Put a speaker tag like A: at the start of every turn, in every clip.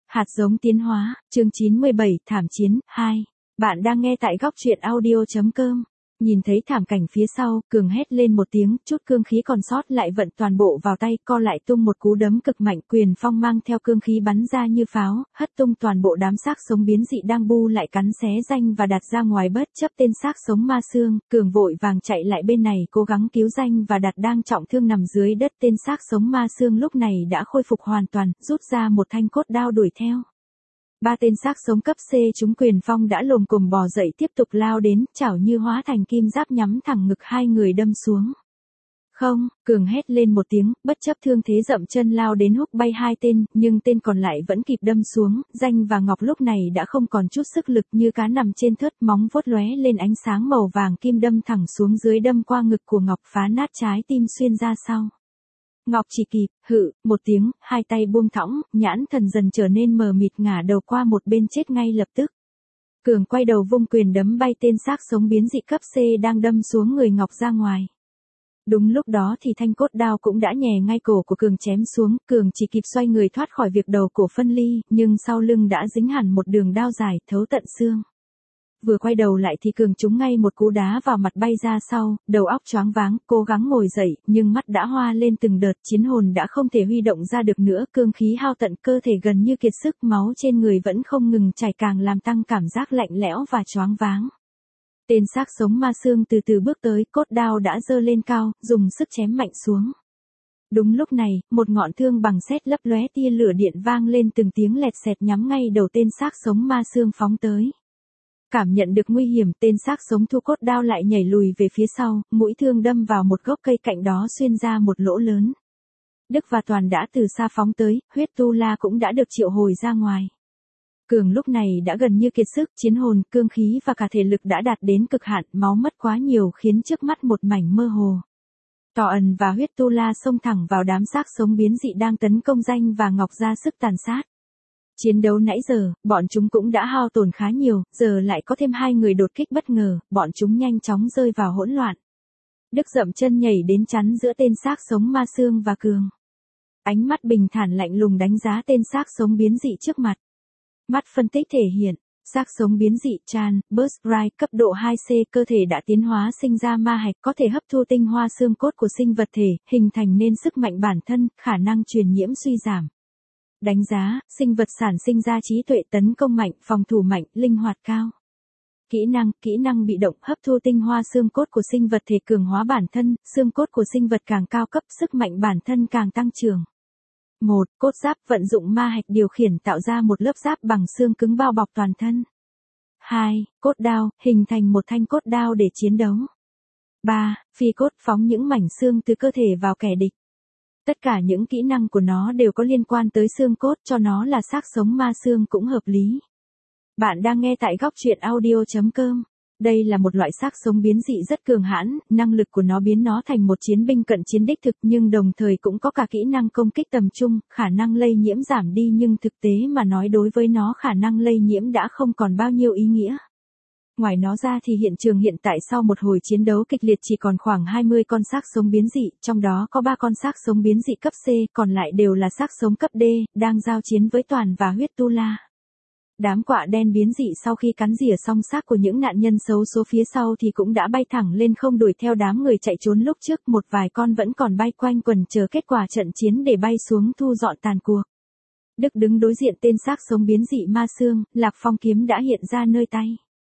A: Hạt giống tiến hóa, chương 97, thảm chiến, 2. Bạn đang nghe tại góc truyện audio.com. Nhìn thấy thảm cảnh phía sau, Cường hét lên một tiếng, chút cương khí còn sót lại vận toàn bộ vào tay, co lại tung một cú đấm cực mạnh, quyền phong mang theo cương khí bắn ra như pháo, hất tung toàn bộ đám xác sống biến dị đang bu lại cắn xé Danh và Đạt ra ngoài, bất chấp tên xác sống ma xương. Cường vội vàng chạy lại bên này cố gắng cứu Danh và Đạt đang trọng thương nằm dưới đất. Tên xác sống ma xương lúc này đã khôi phục hoàn toàn, rút ra một thanh cốt đao đuổi theo. Ba tên xác sống cấp C chúng quyền phong đã lồm cồm bò dậy tiếp tục lao đến, chảo như hóa thành kim giáp nhắm thẳng ngực hai người đâm xuống. Không, Cường hét lên một tiếng, bất chấp thương thế dậm chân lao đến húc bay hai tên, nhưng tên còn lại vẫn kịp đâm xuống. Danh và Ngọc lúc này đã không còn chút sức lực, như cá nằm trên thớt, móng vuốt lóe lên ánh sáng màu vàng kim đâm thẳng xuống dưới, đâm qua ngực của Ngọc, phá nát trái tim xuyên ra sau. Ngọc chỉ kịp, hự, một tiếng, hai tay buông thõng, nhãn thần dần trở nên mờ mịt, ngả đầu qua một bên chết ngay lập tức. Cường quay đầu vung quyền đấm bay tên xác sống biến dị cấp C đang đâm xuống người Ngọc ra ngoài. Đúng lúc đó thì thanh cốt đao cũng đã nhè ngay cổ của Cường chém xuống. Cường chỉ kịp xoay người thoát khỏi việc đầu cổ phân ly, nhưng sau lưng đã dính hẳn một đường đao dài thấu tận xương. Vừa quay đầu lại thì Cường trúng ngay một cú đá vào mặt, bay ra sau, đầu óc choáng váng, cố gắng ngồi dậy, nhưng mắt đã hoa lên từng đợt, chiến hồn đã không thể huy động ra được nữa, cương khí hao tận, cơ thể gần như kiệt sức, máu trên người vẫn không ngừng chảy, càng làm tăng cảm giác lạnh lẽo và choáng váng. Tên xác sống ma xương từ từ bước tới, cốt đao đã giơ lên cao, dùng sức chém mạnh xuống. Đúng lúc này, một ngọn thương bằng sét lấp lóe tia lửa điện vang lên từng tiếng lẹt xẹt, nhắm ngay đầu tên xác sống ma xương phóng tới. Cảm nhận được nguy hiểm, tên xác sống thu cốt đao lại nhảy lùi về phía sau, mũi thương đâm vào một gốc cây cạnh đó, xuyên ra một lỗ lớn. Đức và Toàn đã từ xa phóng tới, huyết tu la cũng đã được triệu hồi ra ngoài. Cường lúc này đã gần như kiệt sức, chiến hồn, cương khí và cả thể lực đã đạt đến cực hạn, máu mất quá nhiều khiến trước mắt một mảnh mơ hồ. Tò Ẩn và huyết tu la xông thẳng vào đám xác sống biến dị đang tấn công Danh và Ngọc, ra sức tàn sát. Chiến đấu nãy giờ, bọn chúng cũng đã hao tổn khá nhiều, giờ lại có thêm hai người đột kích bất ngờ, bọn chúng nhanh chóng rơi vào hỗn loạn. Đức dậm chân nhảy đến chắn giữa tên xác sống ma xương và Cường. Ánh mắt bình thản lạnh lùng đánh giá tên xác sống biến dị trước mặt. Mắt phân tích thể hiện, xác sống biến dị Chan, Burst Bright cấp độ 2C, cơ thể đã tiến hóa sinh ra ma hạch, có thể hấp thu tinh hoa xương cốt của sinh vật thể, hình thành nên sức mạnh bản thân, khả năng truyền nhiễm suy giảm. Đánh giá, sinh vật sản sinh ra trí tuệ, tấn công mạnh, phòng thủ mạnh, linh hoạt cao. Kỹ năng bị động, hấp thu tinh hoa xương cốt của sinh vật thể, cường hóa bản thân, xương cốt của sinh vật càng cao cấp, sức mạnh bản thân càng tăng trưởng. 1. Cốt giáp, vận dụng ma hạch điều khiển tạo ra một lớp giáp bằng xương cứng bao bọc toàn thân. 2. Cốt đao, hình thành một thanh cốt đao để chiến đấu. 3. Phi cốt, phóng những mảnh xương từ cơ thể vào kẻ địch. Tất cả những kỹ năng của nó đều có liên quan tới xương cốt, cho nó là xác sống ma xương cũng hợp lý. Bạn đang nghe tại góc truyện audio.com. Đây là một loại xác sống biến dị rất cường hãn, năng lực của nó biến nó thành một chiến binh cận chiến đích thực, nhưng đồng thời cũng có cả kỹ năng công kích tầm trung, khả năng lây nhiễm giảm đi, nhưng thực tế mà nói đối với nó khả năng lây nhiễm đã không còn bao nhiêu ý nghĩa. Ngoài nó ra thì hiện trường hiện tại sau một hồi chiến đấu kịch liệt chỉ còn khoảng 20 con xác sống biến dị, trong đó có 3 con xác sống biến dị cấp C, còn lại đều là xác sống cấp D, đang giao chiến với Toàn và huyết tu la. Đám quạ đen biến dị sau khi cắn rỉa xong xác của những nạn nhân xấu số phía sau thì cũng đã bay thẳng lên không đuổi theo đám người chạy trốn lúc trước, một vài con vẫn còn bay quanh quần chờ kết quả trận chiến để bay xuống thu dọn tàn cuộc. Đức đứng đối diện tên xác sống biến dị ma xương, Lạc Phong kiếm đã hiện ra nơi tay.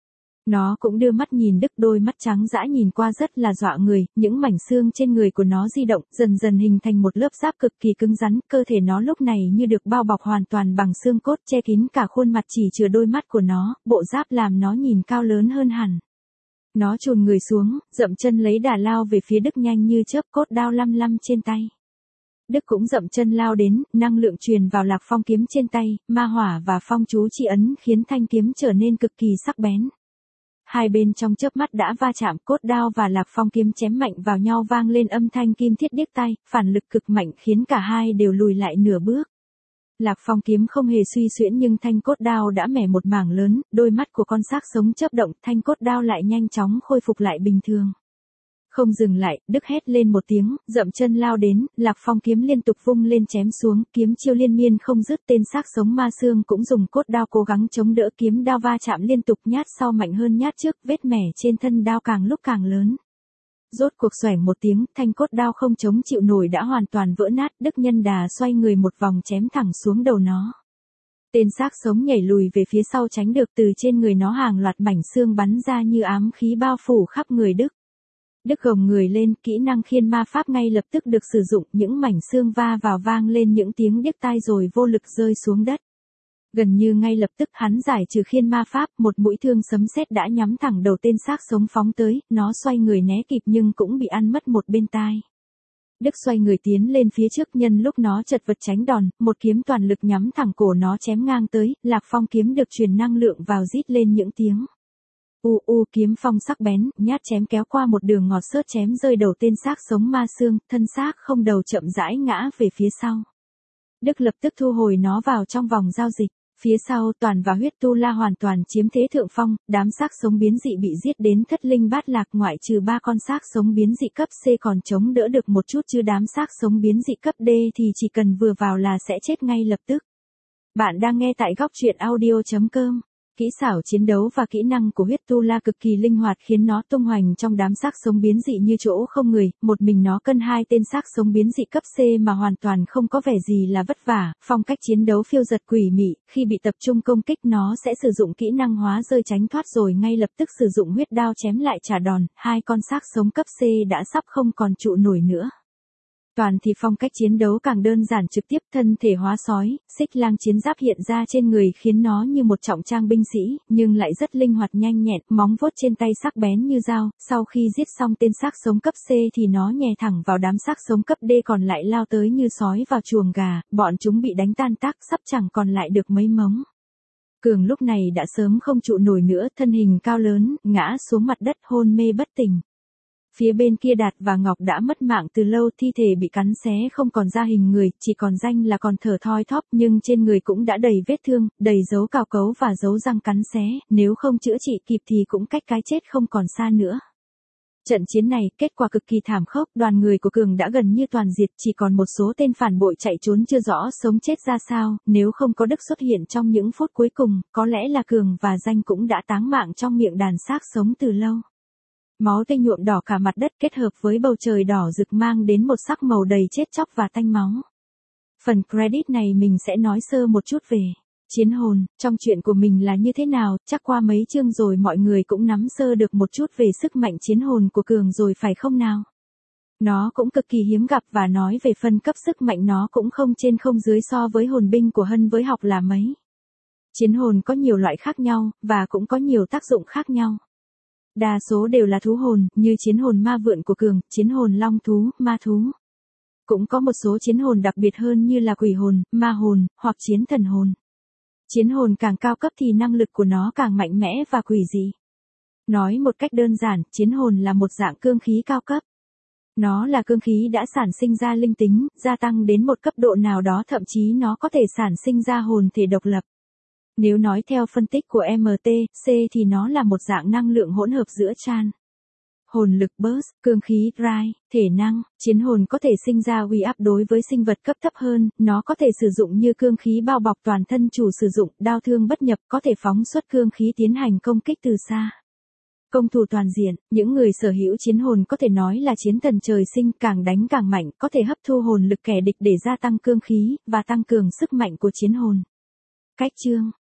A: Nó cũng đưa mắt nhìn Đức, đôi mắt trắng dã nhìn qua rất là dọa người, những mảnh xương trên người của nó di động, dần dần hình thành một lớp giáp cực kỳ cứng rắn, cơ thể nó lúc này như được bao bọc hoàn toàn bằng xương cốt, che kín cả khuôn mặt chỉ chừa đôi mắt của nó, bộ giáp làm nó nhìn cao lớn hơn hẳn. Nó chồm người xuống, dậm chân lấy đà lao về phía Đức nhanh như chớp, cốt đao lăm lăm trên tay. Đức cũng dậm chân lao đến, năng lượng truyền vào Lạc Phong kiếm trên tay, ma hỏa và phong chú chi ấn khiến thanh kiếm trở nên cực kỳ sắc bén. Hai bên trong chớp mắt đã va chạm, cốt đao và Lạc Phong kiếm chém mạnh vào nhau vang lên âm thanh kim thiết điếc tai, phản lực cực mạnh khiến cả hai đều lùi lại nửa bước. Lạc Phong kiếm không hề suy xuyễn nhưng thanh cốt đao đã mẻ một mảng lớn, đôi mắt của con xác sống chớp động, thanh cốt đao lại nhanh chóng khôi phục lại bình thường. Không dừng lại, Đức hét lên một tiếng, dậm chân lao đến, Lạc Phong kiếm liên tục vung lên chém xuống, kiếm chiêu liên miên không dứt, tên xác sống ma xương cũng dùng cốt đao cố gắng chống đỡ kiếm đao va chạm liên tục, nhát sau mạnh hơn nhát trước, vết mẻ trên thân đao càng lúc càng lớn. Rốt cuộc xoẻng một tiếng, thanh cốt đao không chống chịu nổi đã hoàn toàn vỡ nát, Đức Nhân Đà xoay người một vòng chém thẳng xuống đầu nó. Tên xác sống nhảy lùi về phía sau tránh được, từ trên người nó hàng loạt mảnh xương bắn ra như ám khí bao phủ khắp người Đức. Đức gồng người lên, kỹ năng khiên ma pháp ngay lập tức được sử dụng, những mảnh xương va vào vang lên những tiếng điếc tai rồi vô lực rơi xuống đất. Gần như ngay lập tức hắn giải trừ khiên ma pháp, một mũi thương sấm sét đã nhắm thẳng đầu tên xác sống phóng tới, nó xoay người né kịp nhưng cũng bị ăn mất một bên tai. Đức xoay người tiến lên phía trước, nhân lúc nó chật vật tránh đòn, một kiếm toàn lực nhắm thẳng cổ nó chém ngang tới, Lạc Phong kiếm được truyền năng lượng vào rít lên những tiếng. Kiếm phong sắc bén, nhát chém kéo qua một đường ngọt xớt chém rơi đầu tên xác sống ma xương, thân xác không đầu chậm rãi ngã về phía sau. Đức lập tức thu hồi nó vào trong vòng giao dịch. Phía sau Toàn và Huyết Tu La hoàn toàn chiếm thế thượng phong, đám xác sống biến dị bị giết đến thất linh bát lạc, ngoại trừ 3 con xác sống biến dị cấp C còn chống đỡ được một chút, chứ đám xác sống biến dị cấp D thì chỉ cần vừa vào là sẽ chết ngay lập tức. Bạn đang nghe tại góc truyện audio.com. Kỹ xảo chiến đấu và kỹ năng của Huyết Tu La cực kỳ linh hoạt khiến nó tung hoành trong đám xác sống biến dị như chỗ không người, một mình nó cân 2 tên xác sống biến dị cấp C mà hoàn toàn không có vẻ gì là vất vả, phong cách chiến đấu phiêu dật quỷ mị, khi bị tập trung công kích nó sẽ sử dụng kỹ năng hóa rơi tránh thoát rồi ngay lập tức sử dụng huyết đao chém lại trả đòn, 2 con xác sống cấp C đã sắp không còn trụ nổi nữa. Toàn thì phong cách chiến đấu càng đơn giản trực tiếp, thân thể hóa sói, xích lang chiến giáp hiện ra trên người khiến nó như một trọng trang binh sĩ, nhưng lại rất linh hoạt nhanh nhẹn, móng vuốt trên tay sắc bén như dao, sau khi giết xong tên xác sống cấp C thì nó nhè thẳng vào đám xác sống cấp D còn lại lao tới như sói vào chuồng gà, bọn chúng bị đánh tan tác sắp chẳng còn lại được mấy móng. Cường lúc này đã sớm không trụ nổi nữa, thân hình cao lớn, ngã xuống mặt đất hôn mê bất tỉnh. Phía bên kia Đạt và Ngọc đã mất mạng từ lâu, thi thể bị cắn xé không còn ra hình người, chỉ còn danh là còn thở thoi thóp, nhưng trên người cũng đã đầy vết thương, đầy dấu cào cấu và dấu răng cắn xé, nếu không chữa trị kịp thì cũng cách cái chết không còn xa nữa. Trận chiến này, kết quả cực kỳ thảm khốc, đoàn người của Cường đã gần như toàn diệt, chỉ còn một số tên phản bội chạy trốn chưa rõ sống chết ra sao, nếu không có Đức xuất hiện trong những phút cuối cùng, có lẽ là Cường và Danh cũng đã táng mạng trong miệng đàn xác sống từ lâu. Máu tươi nhuộm đỏ cả mặt đất kết hợp với bầu trời đỏ rực mang đến một sắc màu đầy chết chóc và tanh máu. Phần credit này mình sẽ nói sơ một chút về chiến hồn, trong chuyện của mình là như thế nào, chắc qua mấy chương rồi mọi người cũng nắm sơ được một chút về sức mạnh chiến hồn của Cường rồi phải không nào? Nó cũng cực kỳ hiếm gặp và nói về phân cấp sức mạnh nó cũng không trên không dưới so với hồn binh của Hân với học là mấy. Chiến hồn có nhiều loại khác nhau, và cũng có nhiều tác dụng khác nhau. Đa số đều là thú hồn, như chiến hồn ma vượn của Cường, chiến hồn long thú, ma thú. Cũng có một số chiến hồn đặc biệt hơn như là quỷ hồn, ma hồn, hoặc chiến thần hồn. Chiến hồn càng cao cấp thì năng lực của nó càng mạnh mẽ và quỷ dị. Nói một cách đơn giản, chiến hồn là một dạng cương khí cao cấp. Nó là cương khí đã sản sinh ra linh tính, gia tăng đến một cấp độ nào đó, thậm chí nó có thể sản sinh ra hồn thể độc lập. Nếu nói theo phân tích của MTC thì nó là một dạng năng lượng hỗn hợp giữa chan, hồn lực burst, cương khí dry, thể năng. Chiến hồn có thể sinh ra uy áp đối với sinh vật cấp thấp hơn, nó có thể sử dụng như cương khí bao bọc toàn thân chủ sử dụng, đao thương bất nhập, có thể phóng xuất cương khí tiến hành công kích từ xa. Công thủ toàn diện, những người sở hữu chiến hồn có thể nói là chiến thần trời sinh, càng đánh càng mạnh, có thể hấp thu hồn lực kẻ địch để gia tăng cương khí, và tăng cường sức mạnh của chiến hồn. Cách chương,